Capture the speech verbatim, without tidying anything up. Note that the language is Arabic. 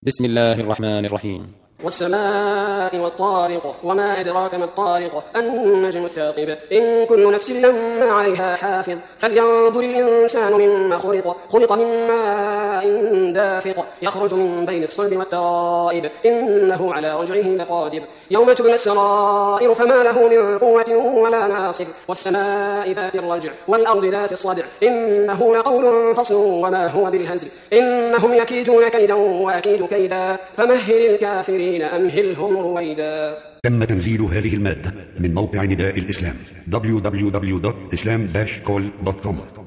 بسم الله الرحمن الرحيم. والسماء والطارق وما أدراك ما الطارق النجم الثاقب إن كل نفس لما عليها حافظ فلينظر الإنسان مما خلق خلق من ماء دافق يخرج من بين الصلب والترائب إنه على رجعه لقادر يوم تبلى السرائر فما له من قوة ولا ناصر والسماء ذات الرجع والأرض ذات الصدع إنه لقول فصل وما هو بالهزل إنهم يكيدون كيدا وأكيد كيدا فمهل الكافرين أمهلهم رويدا. تم تنزيل هذه المادة من موقع نداء الإسلام دبليو دبليو دبليو دوت إسلام داش كول دوت كوم.